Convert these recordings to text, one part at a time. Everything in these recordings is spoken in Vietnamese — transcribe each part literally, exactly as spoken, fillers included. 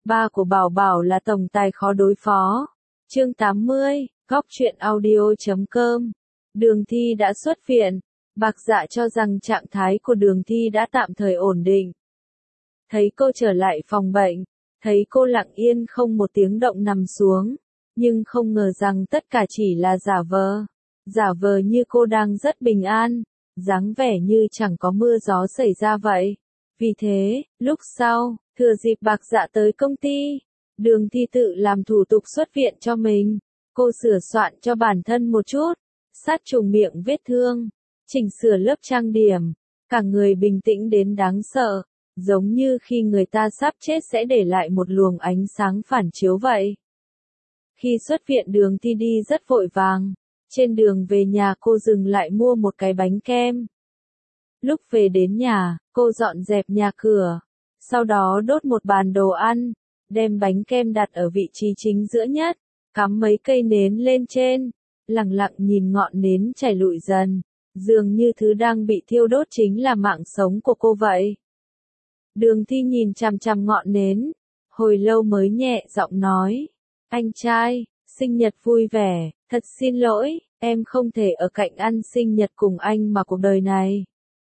Ba của Bảo Bảo là tổng tài khó đối phó. Chương tám mươi, góc truyện audio chấm com. Đường Thi đã xuất viện. Bạc Dạ cho rằng trạng thái của Đường Thi đã tạm thời ổn định. Thấy cô trở lại phòng bệnh, thấy cô lặng yên không một tiếng động nằm xuống, nhưng không ngờ rằng tất cả chỉ là giả vờ. Giả vờ như cô đang rất bình an, dáng vẻ như chẳng có mưa gió xảy ra vậy. Vì thế, lúc sau, thừa dịp Bạc Dạ tới công ty, Đường Thi tự làm thủ tục xuất viện cho mình. Cô sửa soạn cho bản thân một chút, sát trùng miệng vết thương, chỉnh sửa lớp trang điểm, cả người bình tĩnh đến đáng sợ, giống như khi người ta sắp chết sẽ để lại một luồng ánh sáng phản chiếu vậy. Khi xuất viện Đường Thi đi rất vội vàng, trên đường về nhà cô dừng lại mua một cái bánh kem. Lúc về đến nhà, cô dọn dẹp nhà cửa, sau đó đốt một bàn đồ ăn, đem bánh kem đặt ở vị trí chính giữa nhất, cắm mấy cây nến lên trên, lặng lặng nhìn ngọn nến chảy lụi dần, dường như thứ đang bị thiêu đốt chính là mạng sống của cô vậy. Đường Thi nhìn chằm chằm ngọn nến, hồi lâu mới nhẹ giọng nói, anh trai, sinh nhật vui vẻ, thật xin lỗi, em không thể ở cạnh ăn sinh nhật cùng anh mà cuộc đời này.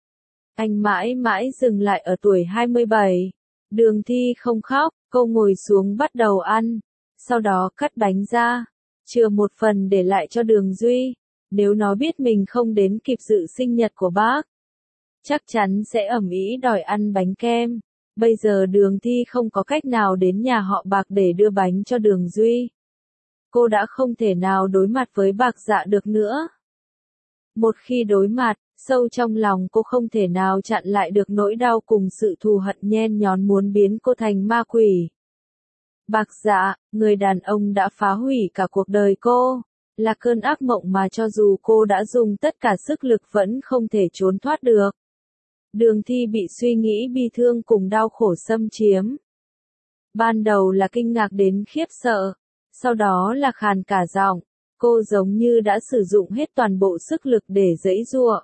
Anh mãi mãi dừng lại ở tuổi hai mươi bảy. Đường Thi không khóc, cô ngồi xuống bắt đầu ăn, sau đó cắt bánh ra, chừa một phần để lại cho Đường Duy. Nếu nó biết mình không đến kịp dự sinh nhật của bác, chắc chắn sẽ ầm ĩ đòi ăn bánh kem. Bây giờ Đường Thi không có cách nào đến nhà họ Bạc để đưa bánh cho Đường Duy. Cô đã không thể nào đối mặt với Bạc Dạ được nữa. Một khi đối mặt, sâu trong lòng cô không thể nào chặn lại được nỗi đau cùng sự thù hận nhen nhón muốn biến cô thành ma quỷ. Bạc Dạ, người đàn ông đã phá hủy cả cuộc đời cô, là cơn ác mộng mà cho dù cô đã dùng tất cả sức lực vẫn không thể trốn thoát được. Đường Thi bị suy nghĩ bi thương cùng đau khổ xâm chiếm. Ban đầu là kinh ngạc đến khiếp sợ, sau đó là khàn cả giọng, cô giống như đã sử dụng hết toàn bộ sức lực để giãy giụa.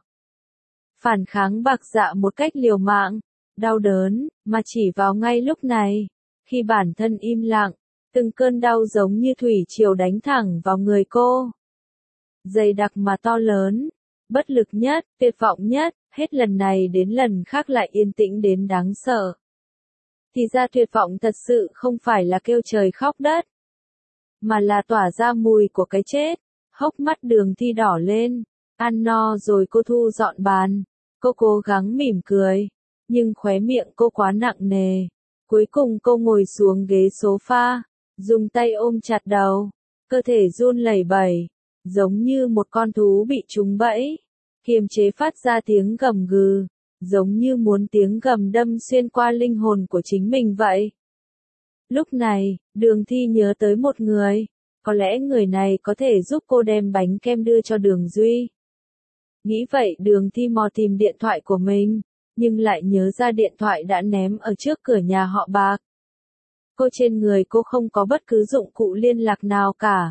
Phản kháng Bạc Dạ một cách liều mạng, đau đớn, mà chỉ vào ngay lúc này, khi bản thân im lặng, từng cơn đau giống như thủy triều đánh thẳng vào người cô. Dày đặc mà to lớn, bất lực nhất, tuyệt vọng nhất, hết lần này đến lần khác lại yên tĩnh đến đáng sợ. Thì ra tuyệt vọng thật sự không phải là kêu trời khóc đất, mà là tỏa ra mùi của cái chết. Hốc mắt Đường Thi đỏ lên, ăn no rồi cô thu dọn bàn, cô cố gắng mỉm cười, nhưng khóe miệng cô quá nặng nề. Cuối cùng cô ngồi xuống ghế sofa, dùng tay ôm chặt đầu, cơ thể run lẩy bẩy, giống như một con thú bị trúng bẫy, kiềm chế phát ra tiếng gầm gừ, giống như muốn tiếng gầm đâm xuyên qua linh hồn của chính mình vậy. Lúc này, Đường Thi nhớ tới một người, có lẽ người này có thể giúp cô đem bánh kem đưa cho Đường Duy. Nghĩ vậy Đường Thi mò tìm điện thoại của mình, nhưng lại nhớ ra điện thoại đã ném ở trước cửa nhà họ Bạc. Cô trên người cô không có bất cứ dụng cụ liên lạc nào cả.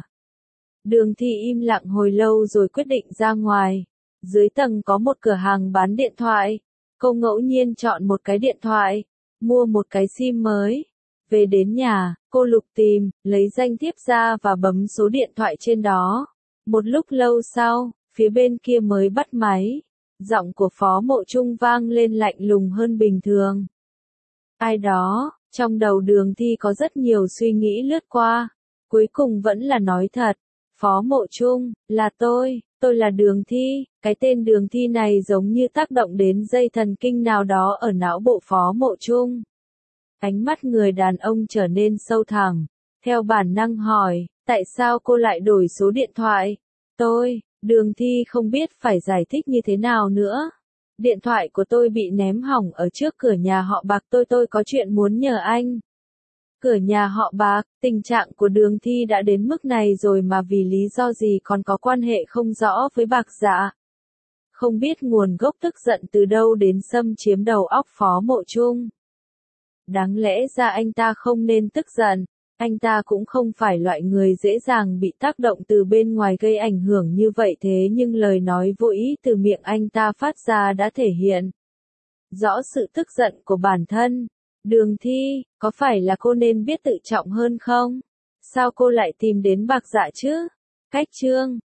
Đường Thi im lặng hồi lâu rồi quyết định ra ngoài. Dưới tầng có một cửa hàng bán điện thoại. Cô ngẫu nhiên chọn một cái điện thoại, mua một cái sim mới. Về đến nhà, cô lục tìm, lấy danh thiếp ra và bấm số điện thoại trên đó. Một lúc lâu sau, phía bên kia mới bắt máy. Giọng của Phó Mộ Trung vang lên lạnh lùng hơn bình thường. Ai đó, trong đầu Đường Thi có rất nhiều suy nghĩ lướt qua. Cuối cùng vẫn là nói thật. Phó Mộ Trung, là tôi, tôi là Đường Thi. Cái tên Đường Thi này giống như tác động đến dây thần kinh nào đó ở não bộ Phó Mộ Trung. Ánh mắt người đàn ông trở nên sâu thẳm. Theo bản năng hỏi, tại sao cô lại đổi số điện thoại? Tôi, Đường Thi không biết phải giải thích như thế nào nữa. Điện thoại của tôi bị ném hỏng ở trước cửa nhà họ Bạc, tôi tôi có chuyện muốn nhờ anh. Cửa nhà họ Bạc, tình trạng của Đường Thi đã đến mức này rồi mà vì lý do gì còn có quan hệ không rõ với Bạc Dạ. Không biết nguồn gốc tức giận từ đâu đến xâm chiếm đầu óc Phó Mộ Trung. Đáng lẽ ra anh ta không nên tức giận, anh ta cũng không phải loại người dễ dàng bị tác động từ bên ngoài gây ảnh hưởng như vậy, thế nhưng lời nói vô ý từ miệng anh ta phát ra đã thể hiện rõ sự tức giận của bản thân. Đường Thi, có phải là cô nên biết tự trọng hơn không? Sao cô lại tìm đến Bạc Dạ chứ? Cách chương